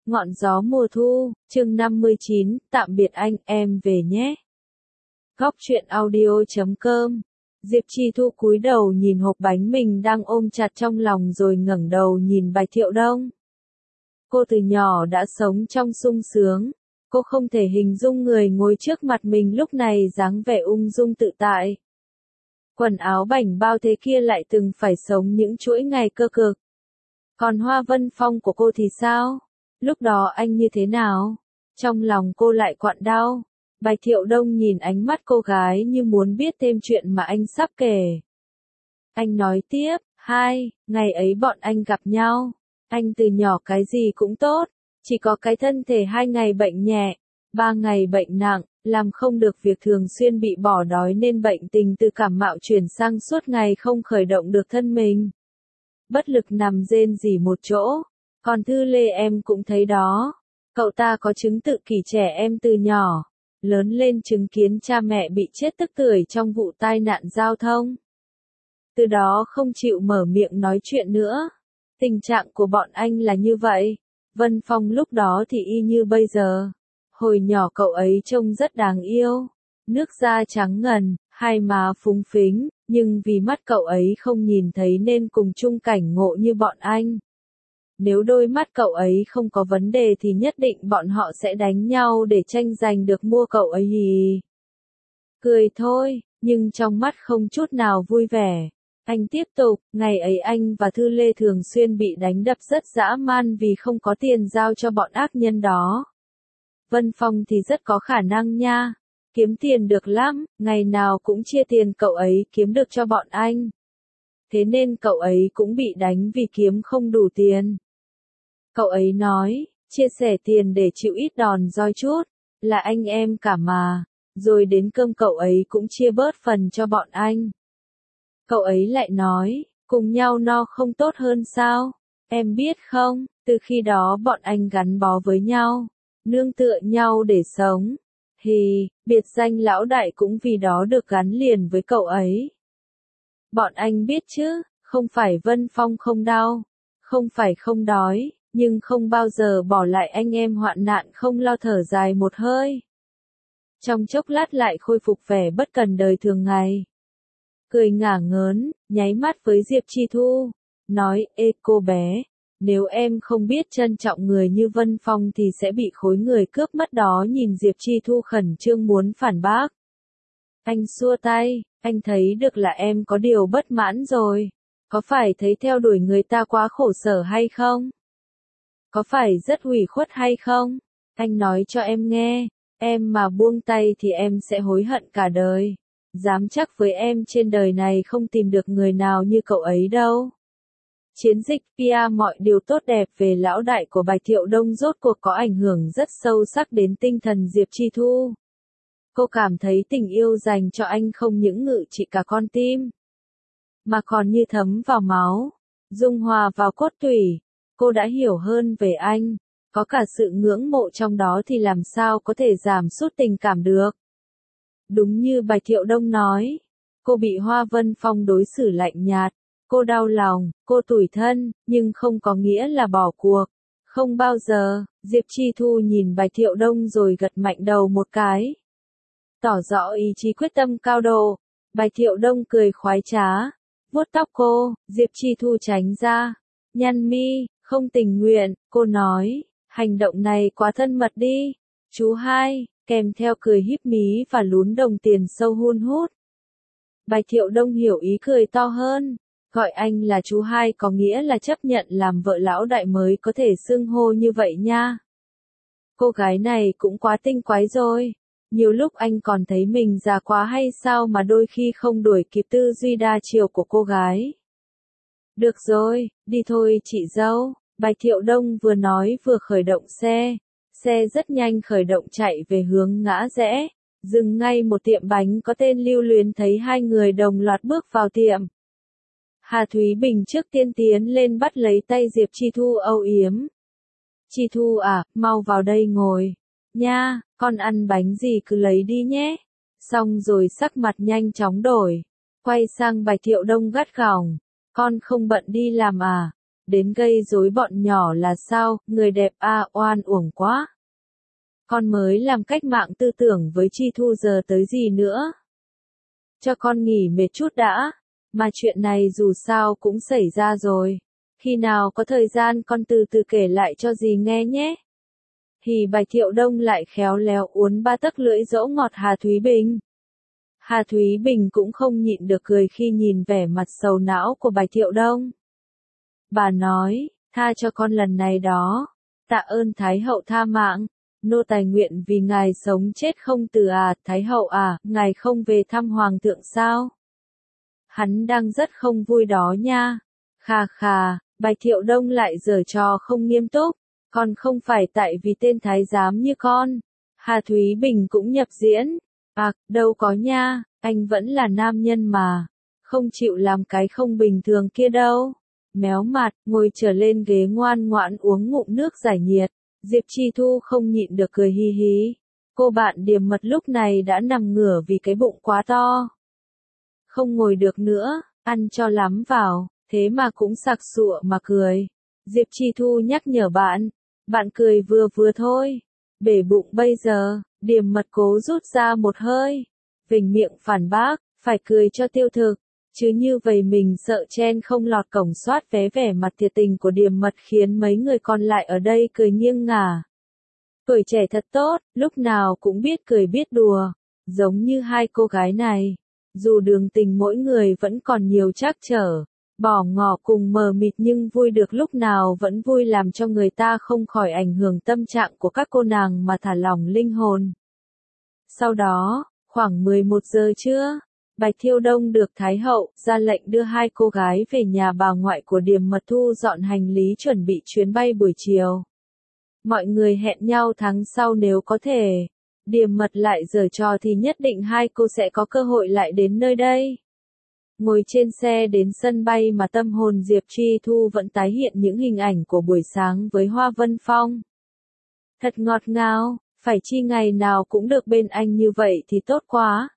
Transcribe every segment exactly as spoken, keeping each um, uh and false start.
Ngọn gió mùa thu, chương năm mươi chín, tạm biệt anh, em về nhé. Góc truyện audio chấm com. Diệp Chi Thu cúi đầu nhìn hộp bánh mình đang ôm chặt trong lòng rồi ngẩng đầu nhìn Bạch Thiệu Đông. Cô từ nhỏ đã sống trong sung sướng. Cô không thể hình dung người ngồi trước mặt mình lúc này dáng vẻ ung dung tự tại. Quần áo bảnh bao thế kia lại từng phải sống những chuỗi ngày cơ cực. Còn Hoa Vân Phong của cô thì sao? Lúc đó anh như thế nào? Trong lòng cô lại quặn đau. Bạch Thiệu Đông nhìn ánh mắt cô gái như muốn biết thêm chuyện mà anh sắp kể. Anh nói tiếp, hai, ngày ấy bọn anh gặp nhau. Anh từ nhỏ cái gì cũng tốt, chỉ có cái thân thể hai ngày bệnh nhẹ, ba ngày bệnh nặng, làm không được việc thường xuyên bị bỏ đói nên bệnh tình từ cảm mạo chuyển sang suốt ngày không khởi động được thân mình. Bất lực nằm rên rỉ một chỗ. Còn Thư Lê em cũng thấy đó. Cậu ta có chứng tự kỷ trẻ em từ nhỏ. Lớn lên chứng kiến cha mẹ bị chết tức tưởi trong vụ tai nạn giao thông. Từ đó không chịu mở miệng nói chuyện nữa. Tình trạng của bọn anh là như vậy. Vân Phong lúc đó thì y như bây giờ. Hồi nhỏ cậu ấy trông rất đáng yêu. Nước da trắng ngần, hai má phúng phính, nhưng vì mắt cậu ấy không nhìn thấy nên cùng chung cảnh ngộ như bọn anh. Nếu đôi mắt cậu ấy không có vấn đề thì nhất định bọn họ sẽ đánh nhau để tranh giành được mua cậu ấy hì. Cười thôi, nhưng trong mắt không chút nào vui vẻ. Anh tiếp tục, ngày ấy anh và Thư Lê thường xuyên bị đánh đập rất dã man vì không có tiền giao cho bọn ác nhân đó. Vân Phong thì rất có khả năng nha. Kiếm tiền được lắm, ngày nào cũng chia tiền cậu ấy kiếm được cho bọn anh. Thế nên cậu ấy cũng bị đánh vì kiếm không đủ tiền. Cậu ấy nói, chia sẻ tiền để chịu ít đòn roi chút, là anh em cả mà, rồi đến cơm cậu ấy cũng chia bớt phần cho bọn anh. Cậu ấy lại nói, cùng nhau no không tốt hơn sao, em biết không, từ khi đó bọn anh gắn bó với nhau, nương tựa nhau để sống. Thì, biệt danh lão đại cũng vì đó được gắn liền với cậu ấy. Bọn anh biết chứ, không phải Vân Phong không đau, không phải không đói, nhưng không bao giờ bỏ lại anh em hoạn nạn không lo thở dài một hơi. Trong chốc lát lại khôi phục vẻ bất cần đời thường ngày. Cười ngả ngớn, nháy mắt với Diệp Chi Thu, nói, ê cô bé, nếu em không biết trân trọng người như Vân Phong thì sẽ bị khối người cướp mất đó. Nhìn Diệp Chi Thu khẩn trương muốn phản bác. Anh xua tay, anh thấy được là em có điều bất mãn rồi. Có phải thấy theo đuổi người ta quá khổ sở hay không? Có phải rất ủy khuất hay không? Anh nói cho em nghe, em mà buông tay thì em sẽ hối hận cả đời. Dám chắc với em trên đời này không tìm được người nào như cậu ấy đâu. Chiến dịch pê e mọi điều tốt đẹp về lão đại của Bạch Thiệu Đông rốt cuộc có ảnh hưởng rất sâu sắc đến tinh thần Diệp Chi Thu. Cô cảm thấy tình yêu dành cho anh không những ngự trị cả con tim, mà còn như thấm vào máu, dung hòa vào cốt tủy. Cô đã hiểu hơn về anh, có cả sự ngưỡng mộ trong đó thì làm sao có thể giảm sút tình cảm được. Đúng như Bạch Thiệu Đông nói, cô bị Hoa Vân Phong đối xử lạnh nhạt. Cô đau lòng, cô tủi thân, nhưng không có nghĩa là bỏ cuộc. Không bao giờ. Diệp Chi Thu nhìn Bạch Thiệu Đông rồi gật mạnh đầu một cái. Tỏ rõ ý chí quyết tâm cao độ. Bạch Thiệu Đông cười khoái trá. Vuốt tóc cô, Diệp Chi Thu tránh ra. Nhăn mi, không tình nguyện, cô nói, hành động này quá thân mật đi. Chú hai, kèm theo cười híp mí và lún đồng tiền sâu hun hút. Bạch Thiệu Đông hiểu ý cười to hơn. Gọi anh là chú hai có nghĩa là chấp nhận làm vợ lão đại mới có thể xưng hô như vậy nha. Cô gái này cũng quá tinh quái rồi. Nhiều lúc anh còn thấy mình già quá hay sao mà đôi khi không đuổi kịp tư duy đa chiều của cô gái. Được rồi, đi thôi chị dâu. Bạch Thiệu Đông vừa nói vừa khởi động xe. Xe rất nhanh khởi động chạy về hướng ngã rẽ. Dừng ngay một tiệm bánh có tên Lưu Luyến thấy hai người đồng loạt bước vào tiệm. Hà Thúy Bình trước tiên tiến lên bắt lấy tay Diệp Chi Thu âu yếm. Chi Thu à, mau vào đây ngồi. Nha, con ăn bánh gì cứ lấy đi nhé. Xong rồi sắc mặt nhanh chóng đổi. Quay sang Bạch Thiệu Đông gắt gỏng. Con không bận đi làm à? đến gây rối bọn nhỏ là sao, người đẹp a oan uổng quá. Con mới làm cách mạng tư tưởng với Chi Thu giờ tới gì nữa. Cho con nghỉ mệt chút đã, mà chuyện này dù sao cũng xảy ra rồi. Khi nào có thời gian con từ từ kể lại cho dì nghe nhé. Thì Bạch Thiệu Đông lại khéo léo uốn ba tấc lưỡi dỗ ngọt Hà Thúy Bình. Hà Thúy Bình cũng không nhịn được cười khi nhìn vẻ mặt sầu não của Bạch Thiệu Đông. Bà nói, tha cho con lần này đó, tạ ơn Thái hậu tha mạng, nô tài nguyện vì ngài sống chết không từ à, Thái hậu à, ngài không về thăm Hoàng thượng sao? Hắn đang rất không vui đó nha. Khà khà, Bạch Thiệu Đông lại giở trò không nghiêm túc, còn không phải tại vì tên thái giám như con. Hà Thúy Bình cũng nhập diễn. À, đâu có nha, anh vẫn là nam nhân mà, không chịu làm cái không bình thường kia đâu. Méo mặt, ngồi trở lên ghế ngoan ngoãn uống ngụm nước giải nhiệt. Diệp Chi Thu không nhịn được cười hi hí. Cô bạn Điềm Mật lúc này đã nằm ngửa vì cái bụng quá to. Không ngồi được nữa, ăn cho lắm vào, thế mà cũng sặc sụa mà cười. Diệp Chi Thu nhắc nhở bạn, bạn cười vừa vừa thôi. Bể bụng bây giờ, Điềm Mật cố rút ra một hơi. Vểnh miệng phản bác, phải cười cho tiêu thực. Chứ như vậy mình sợ chen không lọt cổng soát vé. Vẻ mặt thiệt tình của Điềm Mật khiến mấy người còn lại ở đây cười nghiêng ngả. Tuổi trẻ thật tốt, lúc nào cũng biết cười biết đùa, giống như hai cô gái này. Dù đường tình mỗi người vẫn còn nhiều trắc trở, bỏ ngỏ cùng mờ mịt nhưng vui được lúc nào vẫn vui làm cho người ta không khỏi ảnh hưởng tâm trạng của các cô nàng mà thả lỏng linh hồn. Sau đó, khoảng mười một giờ trưa, Bạch Thiệu Đông được Thái hậu ra lệnh đưa hai cô gái về nhà bà ngoại của Điềm Mật thu dọn hành lý chuẩn bị chuyến bay buổi chiều. Mọi người hẹn nhau tháng sau nếu có thể. Điềm Mật lại giở trò thì nhất định hai cô sẽ có cơ hội lại đến nơi đây. Ngồi trên xe đến sân bay mà tâm hồn Diệp Chi Thu vẫn tái hiện những hình ảnh của buổi sáng với Hoa Vân Phong. Thật ngọt ngào, phải chi ngày nào cũng được bên anh như vậy thì tốt quá.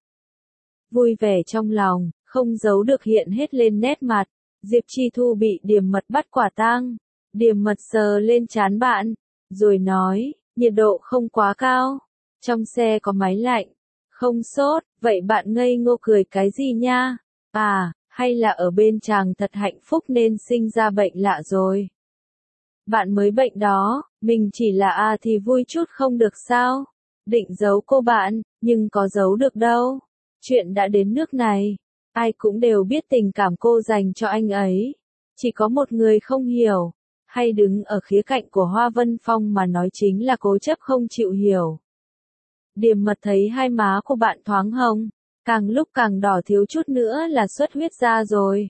Vui vẻ trong lòng, không giấu được hiện hết lên nét mặt. Diệp Chi Thu bị Điềm Mật bắt quả tang. Điềm Mật sờ lên trán bạn, rồi nói, nhiệt độ không quá cao. Trong xe có máy lạnh. Không sốt, vậy bạn ngây ngô cười cái gì nha? À, hay là ở bên chàng thật hạnh phúc nên sinh ra bệnh lạ rồi. Bạn mới bệnh đó, mình chỉ là à thì vui chút không được sao? Định giấu cô bạn, nhưng có giấu được đâu. Chuyện đã đến nước này, ai cũng đều biết tình cảm cô dành cho anh ấy. Chỉ có một người không hiểu, hay đứng ở khía cạnh của Hoa Vân Phong mà nói chính là cố chấp không chịu hiểu. Điềm Mật thấy hai má của bạn thoáng hồng, càng lúc càng đỏ thiếu chút nữa là xuất huyết ra rồi.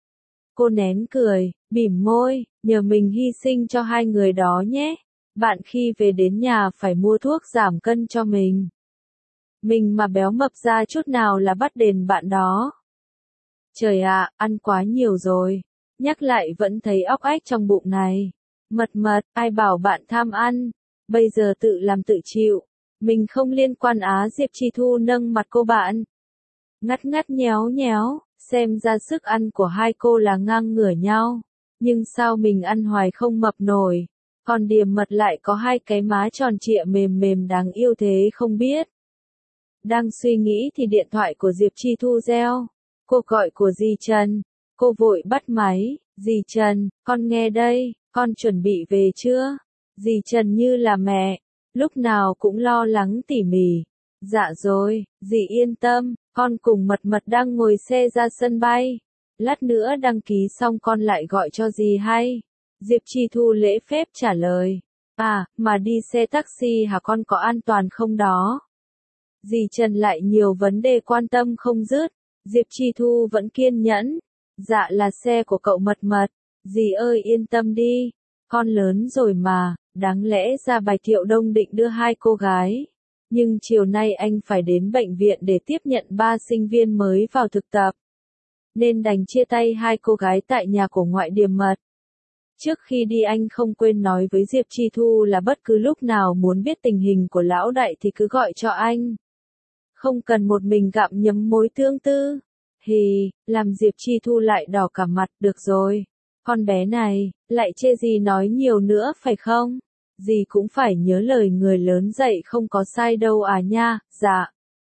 Cô nén cười, mỉm môi, nhờ mình hy sinh cho hai người đó nhé. Bạn khi về đến nhà phải mua thuốc giảm cân cho mình. Mình mà béo mập ra chút nào là bắt đền bạn đó. Trời ạ, ăn quá nhiều rồi. Nhắc lại vẫn thấy óc ách trong bụng này. Mật mật, ai bảo bạn tham ăn. Bây giờ tự làm tự chịu. Mình không liên quan á. Diệp Chi Thu nâng mặt cô bạn. Ngắt ngắt nhéo nhéo, xem ra sức ăn của hai cô là ngang ngửa nhau. Nhưng sao mình ăn hoài không mập nổi. Còn Điềm Mật lại có hai cái má tròn trịa mềm mềm đáng yêu thế không biết. Đang suy nghĩ thì điện thoại của Diệp Chi Thu reo. Cô gọi của dì Trần. Cô vội bắt máy. Dì Trần, con nghe đây, con chuẩn bị về chưa? Dì Trần như là mẹ, lúc nào cũng lo lắng tỉ mỉ. Dạ rồi, dì yên tâm, con cùng Mật Mật đang ngồi xe ra sân bay. Lát nữa đăng ký xong con lại gọi cho dì hay. Diệp Chi Thu lễ phép trả lời. À, mà đi xe taxi hả con, có an toàn không đó? Dì Trần lại nhiều vấn đề quan tâm không dứt. Diệp Chi Thu vẫn kiên nhẫn. Dạ là xe của cậu Mật Mật. Dì ơi yên tâm đi. Con lớn rồi mà, đáng lẽ ra Bạch Thiệu Đông định đưa hai cô gái. Nhưng chiều nay anh phải đến bệnh viện để tiếp nhận ba sinh viên mới vào thực tập. Nên đành chia tay hai cô gái tại nhà của ngoại Điềm Mật. Trước khi đi anh không quên nói với Diệp Chi Thu là bất cứ lúc nào muốn biết tình hình của lão đại thì cứ gọi cho anh. Không cần một mình gặm nhấm mối tương tư. Hì, làm Diệp Chi Thu lại đỏ cả mặt, được rồi. Con bé này, lại chê gì nói nhiều nữa phải không? Dì cũng phải nhớ lời người lớn dạy không có sai đâu à nha, dạ.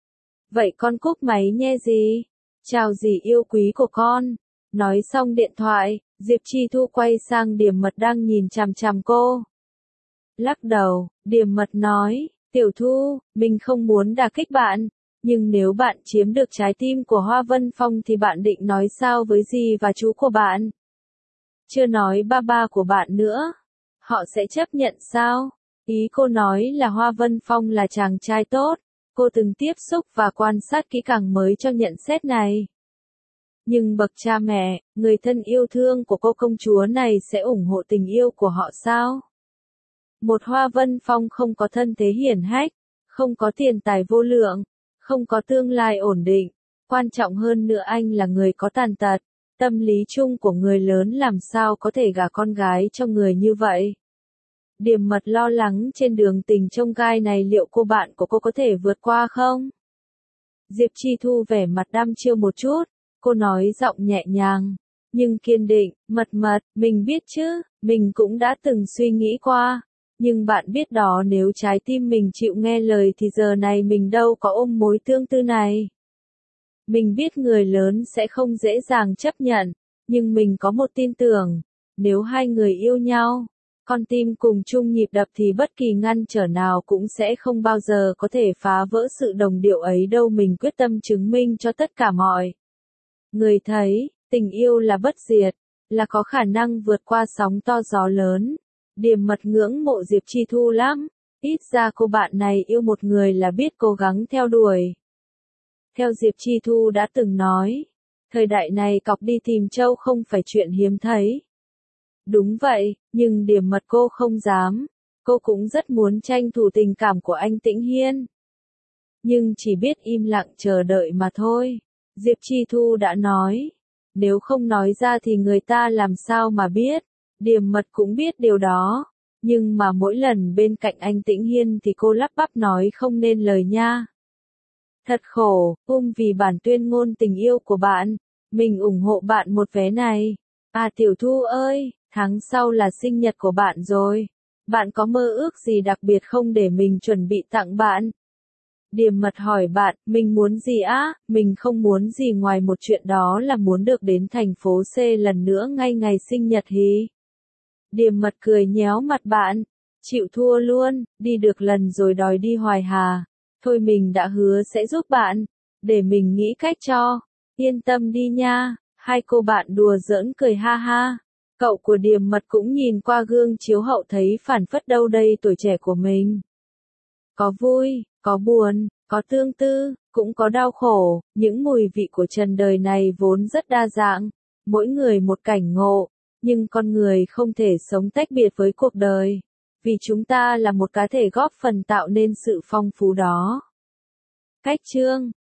Vậy con cúp máy nghe dì. Chào dì yêu quý của con. Nói xong điện thoại, Diệp Chi Thu quay sang Điềm Mật đang nhìn chằm chằm cô. Lắc đầu, Điềm Mật nói, Tiểu Thu, mình không muốn đả kích bạn, nhưng nếu bạn chiếm được trái tim của Hoa Vân Phong thì bạn định nói sao với dì và chú của bạn? Chưa nói ba ba của bạn nữa. Họ sẽ chấp nhận sao? Ý cô nói là Hoa Vân Phong là chàng trai tốt. Cô từng tiếp xúc và quan sát kỹ càng mới cho nhận xét này. Nhưng bậc cha mẹ, người thân yêu thương của cô công chúa này sẽ ủng hộ tình yêu của họ sao? Một Hoa Vân Phong không có thân thế hiển hách, không có tiền tài vô lượng, không có tương lai ổn định. Quan trọng hơn nữa anh là người có tàn tật. Tâm lý chung của người lớn làm sao có thể gả con gái cho người như vậy? Điềm Mật lo lắng trên đường tình chông gai này liệu cô bạn của cô có thể vượt qua không? Diệp Chi Thu vẻ mặt đăm chiêu một chút, cô nói giọng nhẹ nhàng, nhưng kiên định, Mật Mật, mình biết chứ, mình cũng đã từng suy nghĩ qua, nhưng bạn biết đó nếu trái tim mình chịu nghe lời thì giờ này mình đâu có ôm mối tương tư này. Mình biết người lớn sẽ không dễ dàng chấp nhận, nhưng mình có một tin tưởng, nếu hai người yêu nhau, con tim cùng chung nhịp đập thì bất kỳ ngăn trở nào cũng sẽ không bao giờ có thể phá vỡ sự đồng điệu ấy đâu. Mình quyết tâm chứng minh cho tất cả mọi người thấy, tình yêu là bất diệt, là có khả năng vượt qua sóng to gió lớn. Điềm Mật ngưỡng mộ Diệp Chi Thu lắm, ít ra cô bạn này yêu một người là biết cố gắng theo đuổi. Theo Diệp Chi Thu đã từng nói, thời đại này cọc đi tìm trâu không phải chuyện hiếm thấy. Đúng vậy, nhưng Điềm Mật cô không dám, cô cũng rất muốn tranh thủ tình cảm của anh Tĩnh Hiên. Nhưng chỉ biết im lặng chờ đợi mà thôi. Diệp Chi Thu đã nói, nếu không nói ra thì người ta làm sao mà biết. Điềm Mật cũng biết điều đó, nhưng mà mỗi lần bên cạnh anh Tĩnh Hiên thì cô lắp bắp nói không nên lời nha. Thật khổ, um vì bản tuyên ngôn tình yêu của bạn, mình ủng hộ bạn một vé này. À Tiểu Thu ơi, tháng sau là sinh nhật của bạn rồi. Bạn có mơ ước gì đặc biệt không để mình chuẩn bị tặng bạn? Điềm Mật hỏi bạn, mình muốn gì á? Mình không muốn gì ngoài một chuyện đó là muốn được đến thành phố C lần nữa ngay ngày sinh nhật hí. Điềm Mật cười nhéo mặt bạn, chịu thua luôn, đi được lần rồi đòi đi hoài hà. Thôi mình đã hứa sẽ giúp bạn, để mình nghĩ cách cho, yên tâm đi nha. Hai cô bạn đùa giỡn cười ha ha. Cậu của Điềm Mật cũng nhìn qua gương chiếu hậu thấy phản phất đâu đây tuổi trẻ của mình. Có vui, có buồn, có tương tư, cũng có đau khổ, những mùi vị của trần đời này vốn rất đa dạng, mỗi người một cảnh ngộ, nhưng con người không thể sống tách biệt với cuộc đời, vì chúng ta là một cá thể góp phần tạo nên sự phong phú đó. Cách chương